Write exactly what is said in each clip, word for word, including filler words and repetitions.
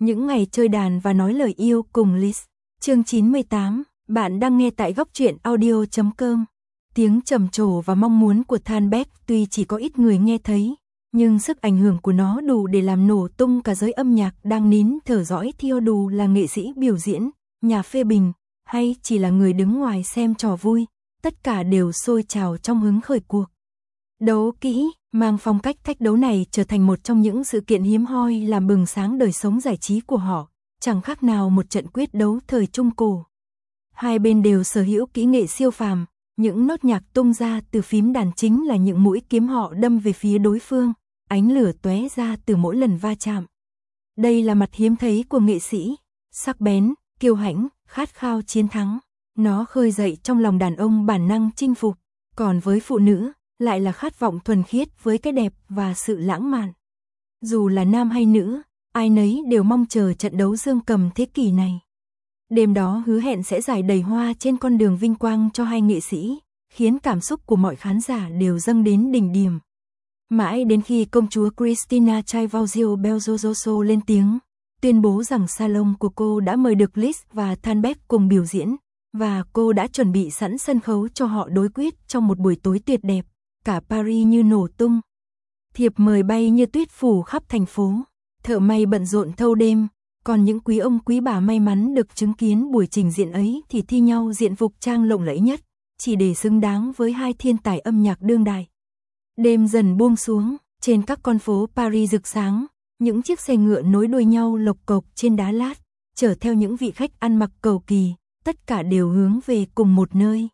Những ngày chơi đàn và nói lời yêu cùng Liz. Chương chín mươi tám, bạn đang nghe tại góc truyện audio chấm com. Tiếng trầm trồ và mong muốn của Thalberg tuy chỉ có ít người nghe thấy, nhưng sức ảnh hưởng của nó đủ để làm nổ tung cả giới âm nhạc đang nín thở dõi Theodore là nghệ sĩ biểu diễn, nhà phê bình, hay chỉ là người đứng ngoài xem trò vui, tất cả đều sôi trào trong hứng khởi cuộc đấu kỹ, mang phong cách thách đấu này trở thành một trong những sự kiện hiếm hoi làm bừng sáng đời sống giải trí của họ, chẳng khác nào một trận quyết đấu thời Trung Cổ. Hai bên đều sở hữu kỹ nghệ siêu phàm, những nốt nhạc tung ra từ phím đàn chính là những mũi kiếm họ đâm về phía đối phương, ánh lửa tóe ra từ mỗi lần va chạm. Đây là mặt hiếm thấy của nghệ sĩ, sắc bén, kiêu hãnh, khát khao chiến thắng. Nó khơi dậy trong lòng đàn ông bản năng chinh phục, còn với phụ nữ, lại là khát vọng thuần khiết với cái đẹp và sự lãng mạn. Dù là nam hay nữ, ai nấy đều mong chờ trận đấu dương cầm thế kỷ này. Đêm đó hứa hẹn sẽ rải đầy hoa trên con đường vinh quang cho hai nghệ sĩ, khiến cảm xúc của mọi khán giả đều dâng đến đỉnh điểm. Mãi đến khi công chúa Cristina Chaivalzio Belgiojoso lên tiếng, tuyên bố rằng salon của cô đã mời được Liz và Thalberg cùng biểu diễn, và cô đã chuẩn bị sẵn sân khấu cho họ đối quyết trong một buổi tối tuyệt đẹp, cả Paris như nổ tung. Thiệp mời bay như tuyết phủ khắp thành phố, thợ may bận rộn thâu đêm, còn những quý ông quý bà may mắn được chứng kiến buổi trình diễn ấy thì thi nhau diện phục trang lộng lẫy nhất, chỉ để xứng đáng với hai thiên tài âm nhạc đương đại. Đêm dần buông xuống, trên các con phố Paris rực sáng, những chiếc xe ngựa nối đuôi nhau lộc cộc trên đá lát, chở theo những vị khách ăn mặc cầu kỳ, tất cả đều hướng về cùng một nơi.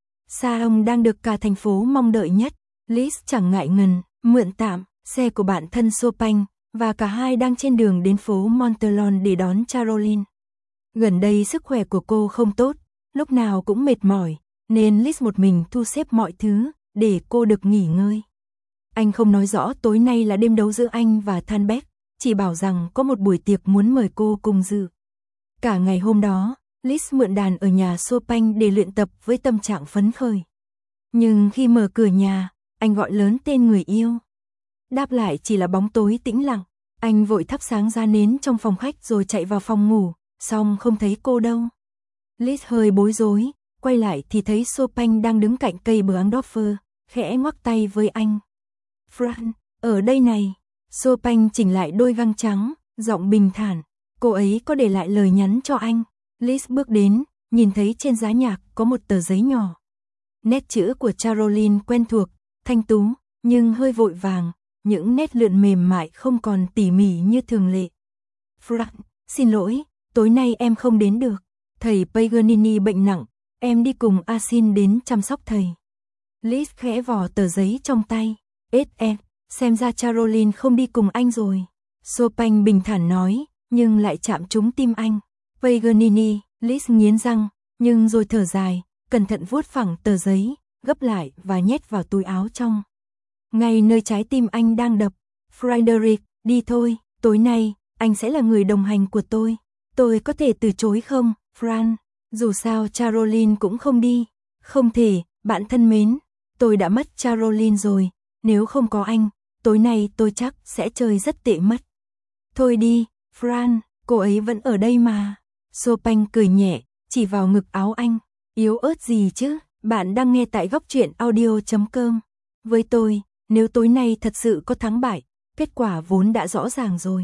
Salon đang được cả thành phố mong đợi nhất. Liz chẳng ngại ngần, mượn tạm xe của bạn thân Chopin, và cả hai đang trên đường đến phố Montelon để đón Caroline. Gần đây sức khỏe của cô không tốt, lúc nào cũng mệt mỏi, nên Liz một mình thu xếp mọi thứ, để cô được nghỉ ngơi. Anh không nói rõ tối nay là đêm đấu giữa anh và Thalberg, chỉ bảo rằng có một buổi tiệc muốn mời cô cùng dự. Cả ngày hôm đó, Liz mượn đàn ở nhà Chopin để luyện tập với tâm trạng phấn khởi. Nhưng khi mở cửa nhà, anh gọi lớn tên người yêu. Đáp lại chỉ là bóng tối tĩnh lặng. Anh vội thắp sáng ra nến trong phòng khách rồi chạy vào phòng ngủ, xong không thấy cô đâu. Liz hơi bối rối, quay lại thì thấy Chopin đang đứng cạnh cây Bergdorfer, khẽ ngoắc tay với anh. Fran, ở đây này. Chopin chỉnh lại đôi găng trắng, giọng bình thản. Cô ấy có để lại lời nhắn cho anh. Liz bước đến, nhìn thấy trên giá nhạc có một tờ giấy nhỏ. Nét chữ của Caroline quen thuộc, thanh tú, nhưng hơi vội vàng, những nét lượn mềm mại không còn tỉ mỉ như thường lệ. Fran, xin lỗi, tối nay em không đến được. Thầy Paganini bệnh nặng, em đi cùng Asin đến chăm sóc thầy. Liz khẽ vò tờ giấy trong tay. Ết em, xem ra Caroline không đi cùng anh rồi. Chopin bình thản nói, nhưng lại chạm trúng tim anh. Paganini, Liz nghiến răng, nhưng rồi thở dài, cẩn thận vuốt phẳng tờ giấy, gấp lại và nhét vào túi áo trong. Ngay nơi trái tim anh đang đập. Frederick, đi thôi, tối nay, anh sẽ là người đồng hành của tôi. Tôi có thể từ chối không, Fran? Dù sao Caroline cũng không đi. Không thể, bạn thân mến, tôi đã mất Caroline rồi, nếu không có anh, tối nay tôi chắc sẽ chơi rất tệ mất. Thôi đi, Fran, cô ấy vẫn ở đây mà. Chopin cười nhẹ, chỉ vào ngực áo anh. Yếu ớt gì chứ, bạn đang nghe tại góc truyện audio chấm com. Với tôi, nếu tối nay thật sự có thắng bại, kết quả vốn đã rõ ràng rồi.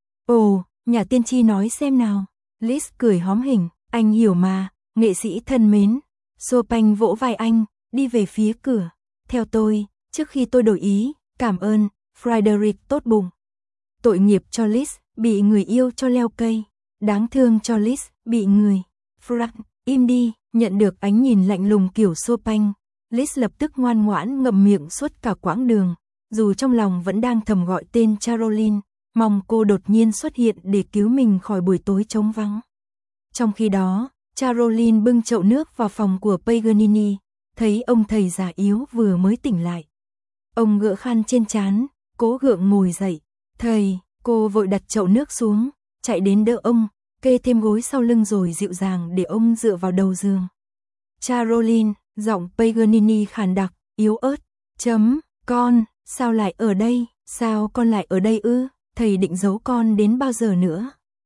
Ồ, nhà tiên tri nói xem nào. Liz cười hóm hỉnh, anh hiểu mà, nghệ sĩ thân mến. Chopin vỗ vai anh, đi về phía cửa. Theo tôi, trước khi tôi đổi ý, cảm ơn, Frederick tốt bụng. Tội nghiệp cho Liz, bị người yêu cho leo cây. Đáng thương cho Liz, bị người. Frank, im đi, nhận được ánh nhìn lạnh lùng kiểu Chopin. Liz lập tức ngoan ngoãn ngậm miệng suốt cả quãng đường, dù trong lòng vẫn đang thầm gọi tên Caroline, mong cô đột nhiên xuất hiện để cứu mình khỏi buổi tối trống vắng. Trong khi đó, Caroline bưng chậu nước vào phòng của Paganini, thấy ông thầy già yếu vừa mới tỉnh lại. Ông gỡ khăn trên trán, cố gượng ngồi dậy. Thầy, cô vội đặt chậu nước xuống, chạy đến đỡ ông, kê thêm gối sau lưng rồi dịu dàng để ông dựa vào đầu giường. Caroline, giọng Paganini khàn đặc, yếu ớt. Chấm, con, sao lại ở đây? Sao con lại ở đây ư? Thầy định giấu con đến bao giờ nữa?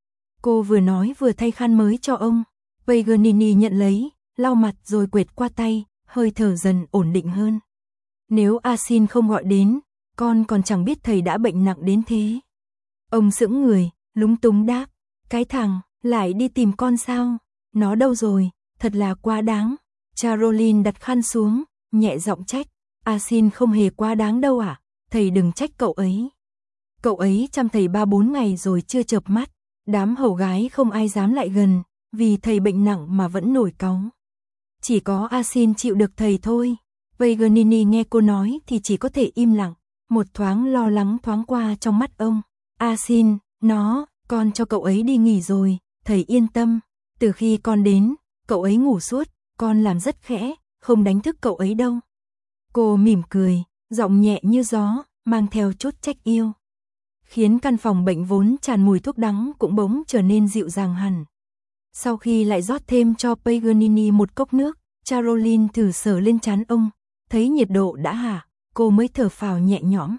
Cô vừa nói vừa thay khăn mới cho ông. Paganini nhận lấy, lau mặt rồi quệt qua tay, hơi thở dần ổn định hơn. Nếu Asin không gọi đến, con còn chẳng biết thầy đã bệnh nặng đến thế. Ông sững người, lúng túng đáp, cái thằng, lại đi tìm con sao? Nó đâu rồi, thật là quá đáng. Caroline đặt khăn xuống, nhẹ giọng trách, Asin không hề quá đáng đâu ạ, à? Thầy đừng trách cậu ấy. Cậu ấy chăm thầy ba bốn ngày rồi chưa chợp mắt, đám hầu gái không ai dám lại gần, vì thầy bệnh nặng mà vẫn nổi cáu. Chỉ có Asin chịu được thầy thôi. Paganini nghe cô nói thì chỉ có thể im lặng, một thoáng lo lắng thoáng qua trong mắt ông. Asin, nó, con cho cậu ấy đi nghỉ rồi, thầy yên tâm, từ khi con đến, cậu ấy ngủ suốt, con làm rất khẽ, không đánh thức cậu ấy đâu. Cô mỉm cười, giọng nhẹ như gió, mang theo chút trách yêu, khiến căn phòng bệnh vốn tràn mùi thuốc đắng cũng bỗng trở nên dịu dàng hẳn. Sau khi lại rót thêm cho Paganini một cốc nước, Caroline thử sờ lên trán ông, thấy nhiệt độ đã hạ, cô mới thở phào nhẹ nhõm.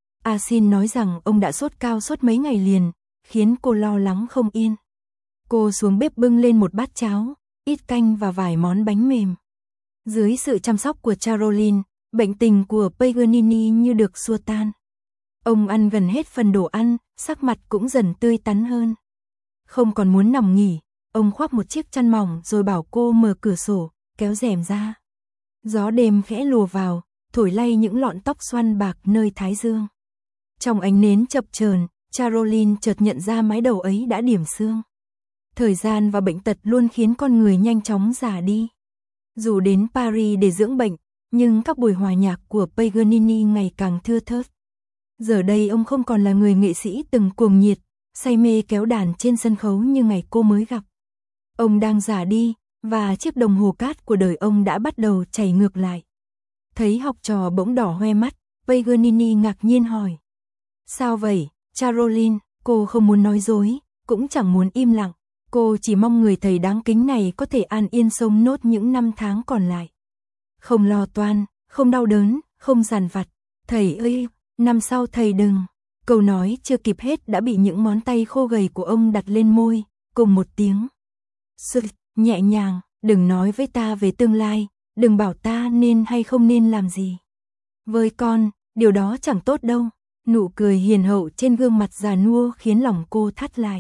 Asin nói rằng ông đã sốt cao suốt mấy ngày liền, khiến cô lo lắng không yên. Cô xuống bếp bưng lên một bát cháo, ít canh và vài món bánh mềm. Dưới sự chăm sóc của Caroline, bệnh tình của Paganini như được xua tan. Ông ăn gần hết phần đồ ăn, sắc mặt cũng dần tươi tắn hơn. Không còn muốn nằm nghỉ, ông khoác một chiếc chăn mỏng rồi bảo cô mở cửa sổ, kéo rèm ra. Gió đêm khẽ lùa vào, thổi lay những lọn tóc xoăn bạc nơi thái dương. Trong ánh nến chập chờn, Caroline chợt nhận ra mái đầu ấy đã điểm xương. Thời gian và bệnh tật luôn khiến con người nhanh chóng già đi. Dù đến Paris để dưỡng bệnh, nhưng các buổi hòa nhạc của Paganini ngày càng thưa thớt. Giờ đây ông không còn là người nghệ sĩ từng cuồng nhiệt, say mê kéo đàn trên sân khấu như ngày cô mới gặp. Ông đang già đi, và chiếc đồng hồ cát của đời ông đã bắt đầu chảy ngược lại. Thấy học trò bỗng đỏ hoe mắt, Paganini ngạc nhiên hỏi. Sao vậy, Caroline? Cô không muốn nói dối, cũng chẳng muốn im lặng. Cô chỉ mong người thầy đáng kính này có thể an yên sống nốt những năm tháng còn lại. Không lo toan, không đau đớn, không dằn vặt. Thầy ơi, năm sau thầy đừng. Câu nói chưa kịp hết đã bị những ngón tay khô gầy của ông đặt lên môi, cùng một tiếng. Sự nhẹ nhàng, đừng nói với ta về tương lai, đừng bảo ta nên hay không nên làm gì. Với con, điều đó chẳng tốt đâu. Nụ cười hiền hậu trên gương mặt già nua khiến lòng cô thắt lại.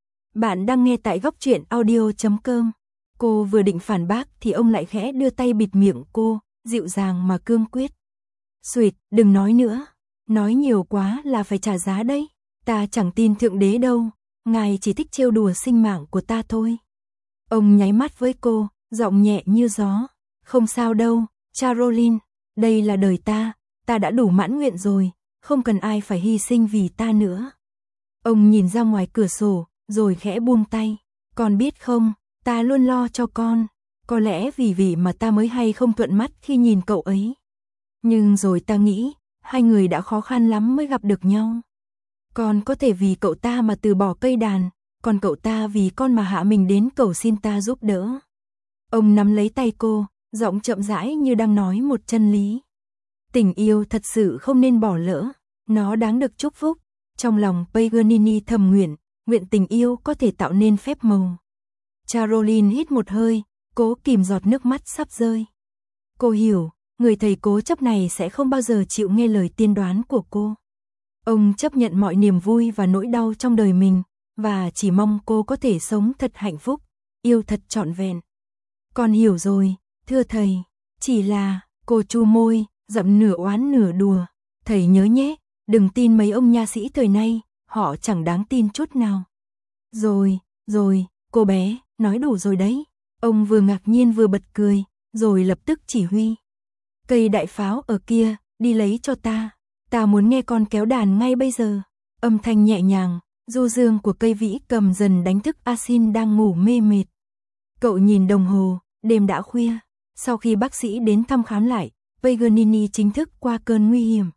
Bạn đang nghe tại góc truyện audio chấm com. Cô vừa định phản bác thì ông lại khẽ đưa tay bịt miệng cô, dịu dàng mà cương quyết. Sweet, đừng nói nữa. Nói nhiều quá là phải trả giá đấy. Ta chẳng tin Thượng Đế đâu, ngài chỉ thích trêu đùa sinh mạng của ta thôi. Ông nháy mắt với cô, giọng nhẹ như gió. Không sao đâu, Caroline, đây là đời ta, ta đã đủ mãn nguyện rồi, không cần ai phải hy sinh vì ta nữa. Ông nhìn ra ngoài cửa sổ, rồi khẽ buông tay. Con biết không, ta luôn lo cho con, có lẽ vì vì mà ta mới hay không thuận mắt khi nhìn cậu ấy. Nhưng rồi ta nghĩ, hai người đã khó khăn lắm mới gặp được nhau. Con có thể vì cậu ta mà từ bỏ cây đàn, còn cậu ta vì con mà hạ mình đến cầu xin ta giúp đỡ. Ông nắm lấy tay cô, giọng chậm rãi như đang nói một chân lý. Tình yêu thật sự không nên bỏ lỡ, nó đáng được chúc phúc. Trong lòng Paganini thầm nguyện, nguyện tình yêu có thể tạo nên phép màu. Caroline hít một hơi, cố kìm giọt nước mắt sắp rơi. Cô hiểu, người thầy cố chấp này sẽ không bao giờ chịu nghe lời tiên đoán của cô. Ông chấp nhận mọi niềm vui và nỗi đau trong đời mình, và chỉ mong cô có thể sống thật hạnh phúc, yêu thật trọn vẹn. Con hiểu rồi, thưa thầy, chỉ là, cô chu môi, giọng nửa oán nửa đùa. Thầy nhớ nhé, đừng tin mấy ông nha sĩ thời nay, họ chẳng đáng tin chút nào. Rồi, rồi, cô bé, nói đủ rồi đấy. Ông vừa ngạc nhiên vừa bật cười, rồi lập tức chỉ huy. Cây đại pháo ở kia, đi lấy cho ta. Ta muốn nghe con kéo đàn ngay bây giờ. Âm thanh nhẹ nhàng, du dương của cây vĩ cầm dần đánh thức Asin đang ngủ mê mệt. Cậu nhìn đồng hồ, đêm đã khuya. Sau khi bác sĩ đến thăm khám lại, Paganini chính thức qua cơn nguy hiểm.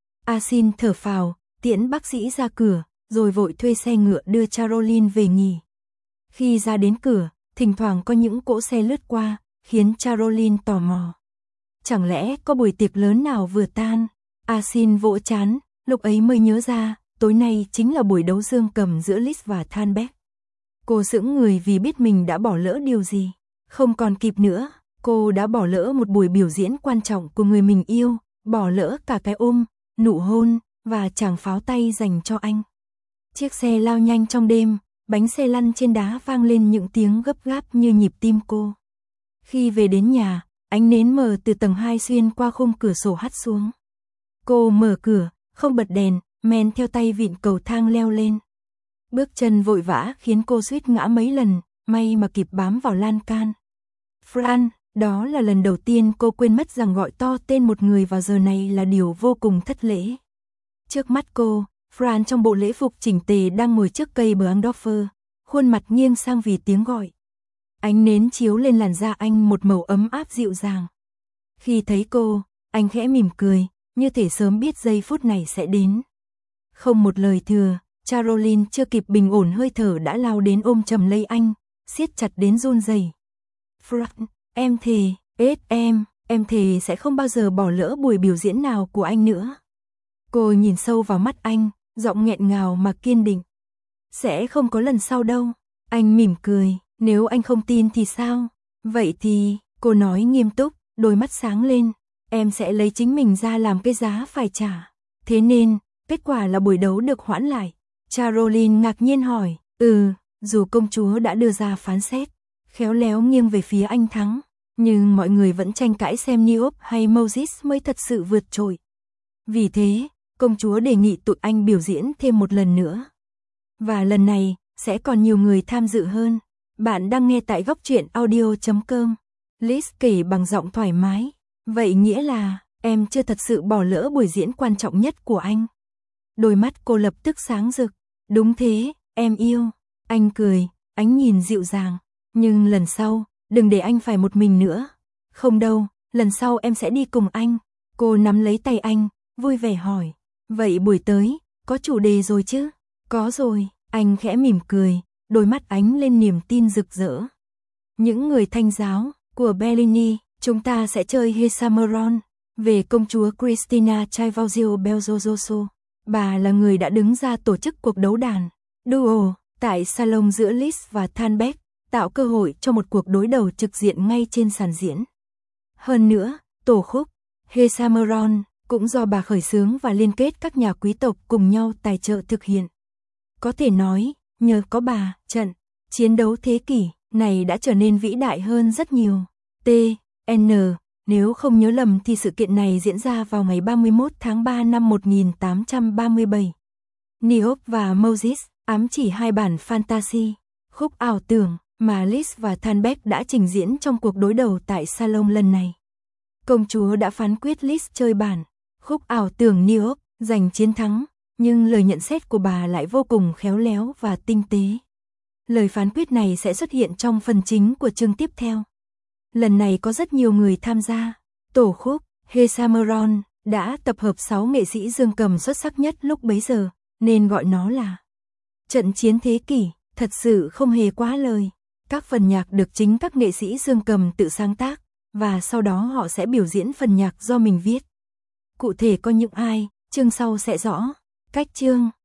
Asin thở phào, tiễn bác sĩ ra cửa, rồi vội thuê xe ngựa đưa Caroline về nghỉ. Khi ra đến cửa, thỉnh thoảng có những cỗ xe lướt qua, khiến Caroline tò mò. Chẳng lẽ có buổi tiệc lớn nào vừa tan? Asin vỗ trán, lúc ấy mới nhớ ra, tối nay chính là buổi đấu dương cầm giữa Liszt và Thalberg. Cô sững người vì biết mình đã bỏ lỡ điều gì. Không còn kịp nữa, cô đã bỏ lỡ một buổi biểu diễn quan trọng của người mình yêu, bỏ lỡ cả cái ôm, nụ hôn, và tràng pháo tay dành cho anh. Chiếc xe lao nhanh trong đêm, bánh xe lăn trên đá vang lên những tiếng gấp gáp như nhịp tim cô. Khi về đến nhà, ánh nến mờ từ tầng hai xuyên qua khung cửa sổ hắt xuống. Cô mở cửa, không bật đèn, men theo tay vịn cầu thang leo lên. Bước chân vội vã khiến cô suýt ngã mấy lần, may mà kịp bám vào lan can. Fran, đó là lần đầu tiên cô quên mất rằng gọi to tên một người vào giờ này là điều vô cùng thất lễ. Trước mắt cô, Fran trong bộ lễ phục chỉnh tề đang ngồi trước cây Bergdorfer, khuôn mặt nghiêng sang vì tiếng gọi. Ánh nến chiếu lên làn da anh một màu ấm áp dịu dàng. Khi thấy cô, anh khẽ mỉm cười, như thể sớm biết giây phút này sẽ đến. Không một lời thừa, Caroline chưa kịp bình ổn hơi thở đã lao đến ôm chầm lấy anh, siết chặt đến run rẩy. Fran, em thề, ết em, em thề sẽ không bao giờ bỏ lỡ buổi biểu diễn nào của anh nữa. Cô nhìn sâu vào mắt anh, giọng nghẹn ngào mà kiên định. Sẽ không có lần sau đâu. Anh mỉm cười, nếu anh không tin thì sao? Vậy thì, cô nói nghiêm túc, đôi mắt sáng lên. Em sẽ lấy chính mình ra làm cái giá phải trả. Thế nên, kết quả là buổi đấu được hoãn lại. Caroline ngạc nhiên hỏi, ừ, dù công chúa đã đưa ra phán xét, khéo léo nghiêng về phía anh thắng, nhưng mọi người vẫn tranh cãi xem Neop hay Moses mới thật sự vượt trội. Vì thế, công chúa đề nghị tụi anh biểu diễn thêm một lần nữa. Và lần này, sẽ còn nhiều người tham dự hơn. Bạn đang nghe tại góc truyện audio chấm com. Liz kể bằng giọng thoải mái. Vậy nghĩa là, em chưa thật sự bỏ lỡ buổi diễn quan trọng nhất của anh. Đôi mắt cô lập tức sáng rực. Đúng thế, em yêu. Anh cười, ánh nhìn dịu dàng. Nhưng lần sau, đừng để anh phải một mình nữa. Không đâu, lần sau em sẽ đi cùng anh. Cô nắm lấy tay anh, vui vẻ hỏi. Vậy buổi tới, có chủ đề rồi chứ? Có rồi, anh khẽ mỉm cười, đôi mắt ánh lên niềm tin rực rỡ. Những người Thanh giáo của Bellini, chúng ta sẽ chơi Hexameron về công chúa Cristina Cavallo Belgiojoso. Bà là người đã đứng ra tổ chức cuộc đấu đàn duo tại salon giữa Liz và Thalberg, tạo cơ hội cho một cuộc đối đầu trực diện ngay trên sàn diễn. Hơn nữa, tổ khúc Hexameron cũng do bà khởi xướng và liên kết các nhà quý tộc cùng nhau tài trợ thực hiện. Có thể nói, nhờ có bà, trận chiến đấu thế kỷ này đã trở nên vĩ đại hơn rất nhiều. T N Nếu không nhớ lầm thì sự kiện này diễn ra vào ngày ba mươi mốt tháng ba năm một nghìn tám trăm ba mươi bảy. Neop và Moses ám chỉ hai bản fantasy, khúc ảo tưởng mà Liz và Thalberg đã trình diễn trong cuộc đối đầu tại salon lần này. Công chúa đã phán quyết Liz chơi bản khúc ảo tưởng Neop giành chiến thắng, nhưng lời nhận xét của bà lại vô cùng khéo léo và tinh tế. Lời phán quyết này sẽ xuất hiện trong phần chính của chương tiếp theo. Lần này có rất nhiều người tham gia. Tổ khúc Hexameron đã tập hợp sáu nghệ sĩ dương cầm xuất sắc nhất lúc bấy giờ, nên gọi nó là trận chiến thế kỷ, thật sự không hề quá lời. Các phần nhạc được chính các nghệ sĩ dương cầm tự sáng tác, và sau đó họ sẽ biểu diễn phần nhạc do mình viết. Cụ thể có những ai, chương sau sẽ rõ. Cách chương